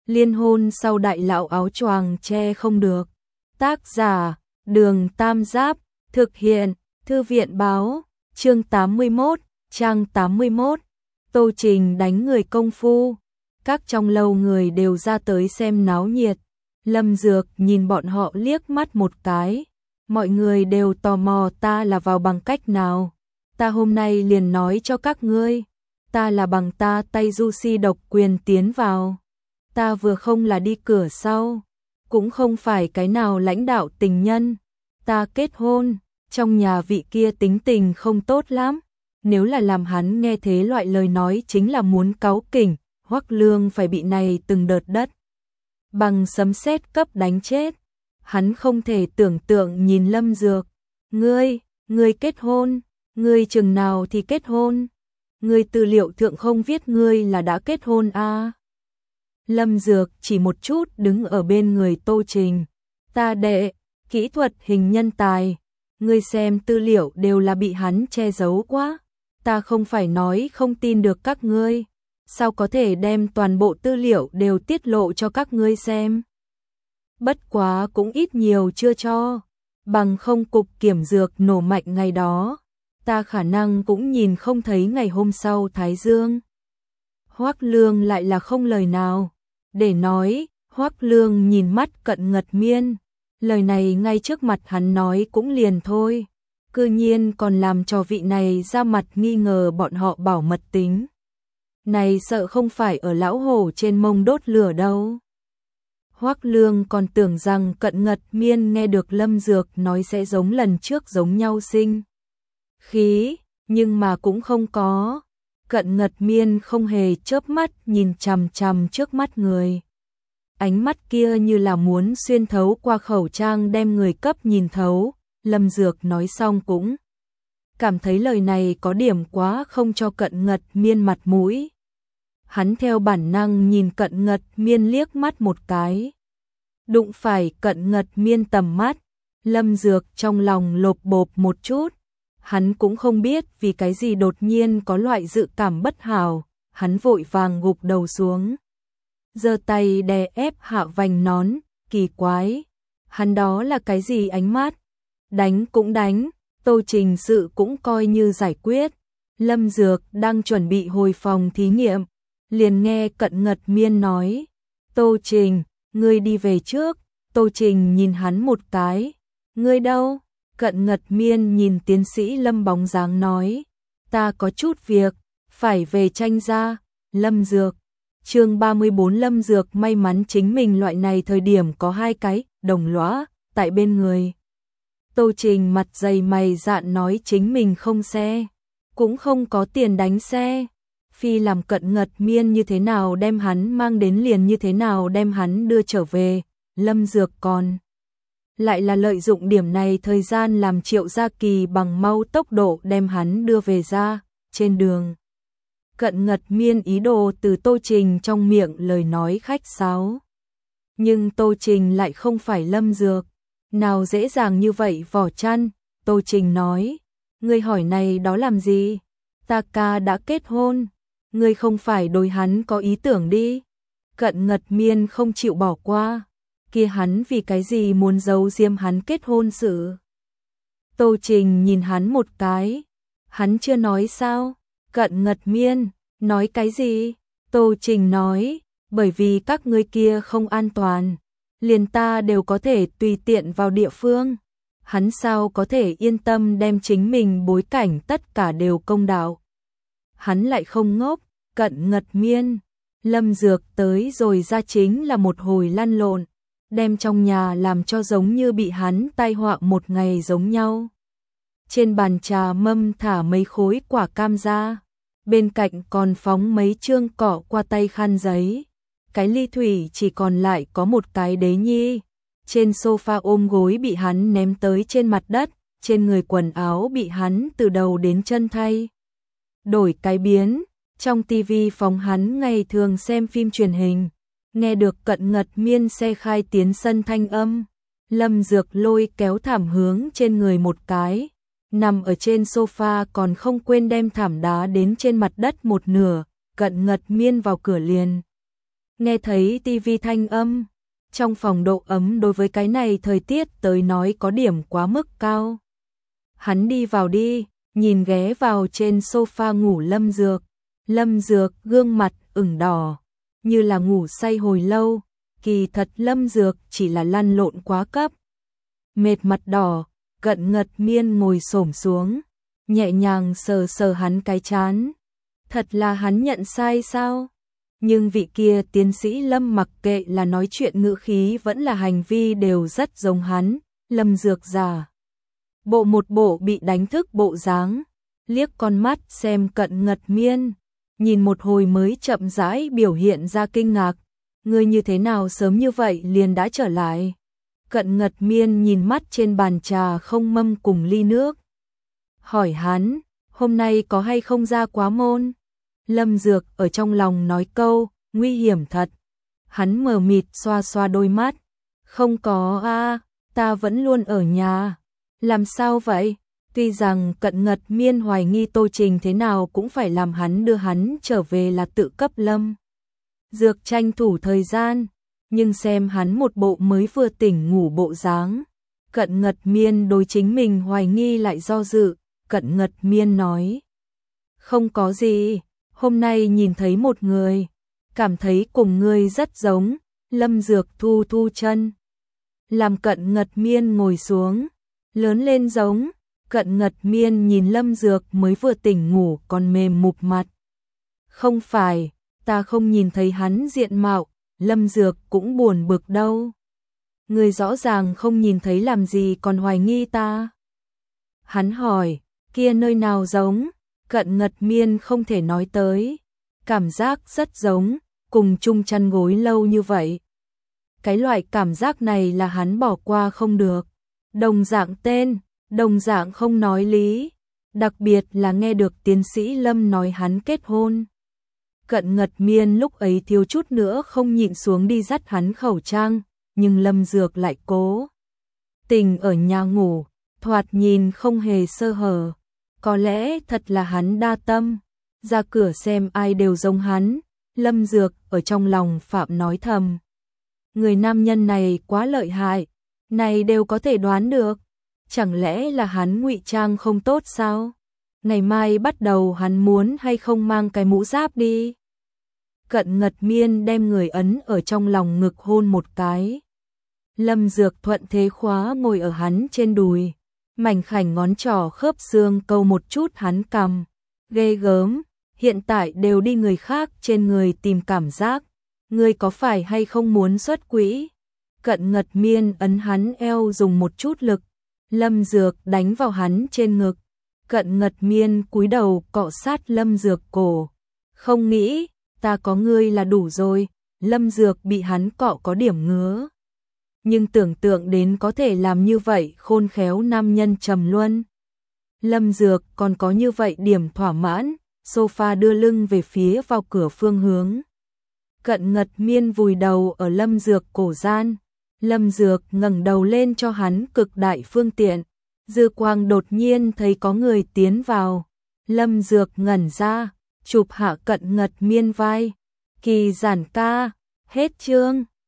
Liên hôn sau đại lão áo choàng che không được. Tác giả, Đường Tam Giáp, thực hiện, Thư viện báo, chương 81, trang 81. Tô Trình đánh người công phu. Các trong lâu người đều ra tới xem náo nhiệt. Lâm Dược nhìn bọn họ liếc mắt một cái. Mọi người đều tò mò ta là vào bằng cách nào. Ta hôm nay liền nói cho các ngươi. Ta là bằng ta tay du si độc quyền tiến vào. Ta vừa không là đi cửa sau, cũng không phải cái nào lãnh đạo tình nhân. Ta kết hôn, trong nhà vị kia tính tình không tốt lắm. Nếu là làm hắn nghe thế loại lời nói chính là muốn cáu kỉnh, Hoắc Lương phải bị này từng đợt đất bằng sấm sét cấp đánh chết. Hắn không thể tưởng tượng nhìn Lâm Dược. Ngươi kết hôn, ngươi chừng nào thì kết hôn? Ngươi tư liệu thượng không viết ngươi là đã kết hôn à? Lâm Dược chỉ một chút đứng ở bên người Tô Trình. Ta đệ, kỹ thuật hình nhân tài. Ngươi xem tư liệu đều là bị hắn che giấu quá. Ta không phải nói không tin được các ngươi. Sao có thể đem toàn bộ tư liệu đều tiết lộ cho các ngươi xem? Bất quá cũng ít nhiều chưa cho. Bằng không cục kiểm dược nổ mạnh ngày đó. Ta khả năng cũng nhìn không thấy ngày hôm sau Thái Dương. Hoắc Lương lại là không lời nào để nói. Hoắc Lương nhìn mắt Cận Ngật Miên. Lời này ngay trước mặt hắn nói cũng liền thôi. Cư nhiên còn làm cho vị này ra mặt nghi ngờ bọn họ bảo mật tính. Này sợ không phải ở lão hổ trên mông đốt lửa đâu. Hoắc Lương còn tưởng rằng Cận Ngật Miên nghe được Lâm Dược nói sẽ giống lần trước giống nhau sinh khí, nhưng mà cũng không có. Cận Ngật Miên không hề chớp mắt nhìn chằm chằm trước mắt người. Ánh mắt kia như là muốn xuyên thấu qua khẩu trang đem người cấp nhìn thấu. Lâm Dược nói xong cũng cảm thấy lời này có điểm quá không cho Cận Ngật Miên mặt mũi. Hắn theo bản năng nhìn Cận Ngật Miên liếc mắt một cái. Đụng phải Cận Ngật Miên tầm mắt, Lâm Dược trong lòng lộp bộp một chút. Hắn cũng không biết vì cái gì đột nhiên có loại dự cảm bất hảo. Hắn vội vàng gục đầu xuống, giơ tay đè ép hạ vành nón. Kỳ quái, hắn đó là cái gì ánh mắt? Đánh cũng đánh, Tô Trình sự cũng coi như giải quyết. Lâm Dược đang chuẩn bị hồi phòng thí nghiệm, liền nghe Cận Ngật Miên nói: Tô Trình, ngươi đi về trước. Tô Trình nhìn hắn một cái. Ngươi đâu? Cận Ngật Miên nhìn tiến sĩ Lâm bóng dáng nói: ta có chút việc, phải về Tranh gia. Lâm Dược. Chương 34. Lâm Dược may mắn chính mình loại này thời điểm có hai cái đồng lõa tại bên người. Tô Trình mặt dày mày dạn nói chính mình không xe, cũng không có tiền đánh xe. Phi làm Cận Ngật Miên như thế nào đem hắn mang đến liền như thế nào đem hắn đưa trở về. Lâm Dược còn lại là lợi dụng điểm này thời gian làm Triệu Gia Kỳ bằng mau tốc độ đem hắn đưa về ra. Trên đường, Cận Ngật Miên ý đồ từ Tô Trình trong miệng lời nói khách sáo. Nhưng Tô Trình lại không phải Lâm Dược. Nào dễ dàng như vậy vỏ chăn. Tô Trình nói: ngươi hỏi này đó làm gì? Ta ca đã kết hôn. Ngươi không phải đối hắn có ý tưởng đi? Cận Ngật Miên không chịu bỏ qua. Kia hắn vì cái gì muốn giấu giếm hắn kết hôn sự? Tô Trình nhìn hắn một cái. Hắn chưa nói sao? Cận Ngật Miên, nói cái gì? Tô Trình nói: bởi vì các ngươi kia không an toàn. Liền ta đều có thể tùy tiện vào địa phương. Hắn sao có thể yên tâm đem chính mình bối cảnh tất cả đều công đạo. Hắn lại không ngốc. Cận Ngật Miên. Lâm Dược tới rồi ra chính là một hồi lăn lộn, đem trong nhà làm cho giống như bị hắn tai họa một ngày giống nhau. Trên bàn trà mâm thả mấy khối quả cam ra, bên cạnh còn phóng mấy chương cọ qua tay khăn giấy. Cái ly thủy chỉ còn lại có một cái đế nhi. Trên sofa ôm gối bị hắn ném tới trên mặt đất, trên người quần áo bị hắn từ đầu đến chân thay đổi cái biến. Trong tivi phòng hắn ngày thường xem phim truyền hình, nghe được Cận Ngật Miên xe khai tiến sân thanh âm. Lâm Dược lôi kéo thảm hướng trên người một cái, nằm ở trên sofa còn không quên đem thảm đá đến trên mặt đất một nửa. Cận Ngật Miên vào cửa liền Nghe thấy tivi thanh âm, trong phòng độ ấm đối với cái này thời tiết tới nói có điểm quá mức cao. Hắn đi vào đi, nhìn ghé vào trên sofa ngủ Lâm Dược. Lâm Dược gương mặt ửng đỏ, như là ngủ say hồi lâu, kỳ thật Lâm Dược chỉ là lăn lộn quá cấp. Mệt mặt đỏ, Cận Ngật Miên ngồi xổm xuống, nhẹ nhàng sờ sờ hắn cái trán. Thật là hắn nhận sai sao? Nhưng vị kia tiến sĩ Lâm mặc kệ là nói chuyện ngữ khí vẫn là hành vi đều rất giống hắn. Lâm Dược giả một bộ bị đánh thức bộ dáng, liếc con mắt xem Cận Ngật Miên, nhìn một hồi mới chậm rãi biểu hiện ra kinh ngạc. Ngươi như thế nào sớm như vậy liền đã trở lại? Cận Ngật Miên nhìn mắt trên bàn trà không mâm cùng ly nước, hỏi hắn, hôm nay có hay không ra quá môn? Lâm Dược ở trong lòng nói câu, nguy hiểm thật. Hắn mờ mịt xoa xoa đôi mắt, không có a, ta vẫn luôn ở nhà. Làm sao vậy? Tuy rằng Cận Ngật Miên hoài nghi Tô Trình thế nào cũng phải làm hắn đưa hắn trở về là tự cấp Lâm Dược tranh thủ thời gian, nhưng xem hắn một bộ mới vừa tỉnh ngủ bộ dáng, Cận Ngật Miên đối chính mình hoài nghi lại do dự. Cận Ngật Miên nói, không có gì, hôm nay nhìn thấy một người, cảm thấy cùng ngươi rất giống. Lâm Dược thu thu chân, làm Cận Ngật Miên ngồi xuống, lớn lên giống. Cận Ngật Miên nhìn Lâm Dược mới vừa tỉnh ngủ còn mềm mụp mặt. Không phải, ta không nhìn thấy hắn diện mạo. Lâm Dược cũng buồn bực đâu. Người rõ ràng không nhìn thấy làm gì còn hoài nghi ta? Hắn hỏi, kia nơi nào giống? Cận Ngật Miên không thể nói tới. Cảm giác rất giống, cùng chung chăn gối lâu như vậy. Cái loại cảm giác này là hắn bỏ qua không được. Đồng dạng tên, đồng dạng không nói lý. Đặc biệt là nghe được tiến sĩ Lâm nói hắn kết hôn. Cận Ngật Miên lúc ấy thiếu chút nữa không nhịn xuống đi dắt hắn khẩu trang, nhưng Lâm Dược lại cố tình ở nhà ngủ, thoạt nhìn không hề sơ hở. Có lẽ thật là hắn đa tâm, ra cửa xem ai đều giống hắn. Lâm Dược ở trong lòng phạm nói thầm, người nam nhân này quá lợi hại, này đều có thể đoán được. Chẳng lẽ là hắn ngụy trang không tốt sao? Ngày mai bắt đầu hắn muốn hay không mang cái mũ giáp đi? Cận Ngật Miên đem người ấn ở trong lòng ngực hôn một cái. Lâm Dược thuận thế khóa ngồi ở hắn trên đùi, mảnh khảnh ngón trỏ khớp xương câu một chút hắn cằm. Ghê gớm, hiện tại đều đi người khác trên người tìm cảm giác. Ngươi có phải hay không muốn xuất quỹ? Cận Ngật Miên ấn hắn eo dùng một chút lực. Lâm Dược đánh vào hắn trên ngực. Cận Ngật Miên cúi đầu cọ sát Lâm Dược cổ. Không nghĩ, ta có ngươi là đủ rồi. Lâm Dược bị hắn cọ có điểm ngứa. Nhưng tưởng tượng đến có thể làm như vậy khôn khéo nam nhân trầm luân. Lâm Dược còn có như vậy điểm thỏa mãn, sofa đưa lưng về phía vào cửa phương hướng. Cận Ngật Miên vùi đầu ở Lâm Dược cổ gian. Lâm Dược ngẩng đầu lên cho hắn cực đại phương tiện. Dư quang đột nhiên thấy có người tiến vào. Lâm Dược ngẩn ra, chụp hạ Cận Ngật Miên vai. Kỳ giản ca, hết chương.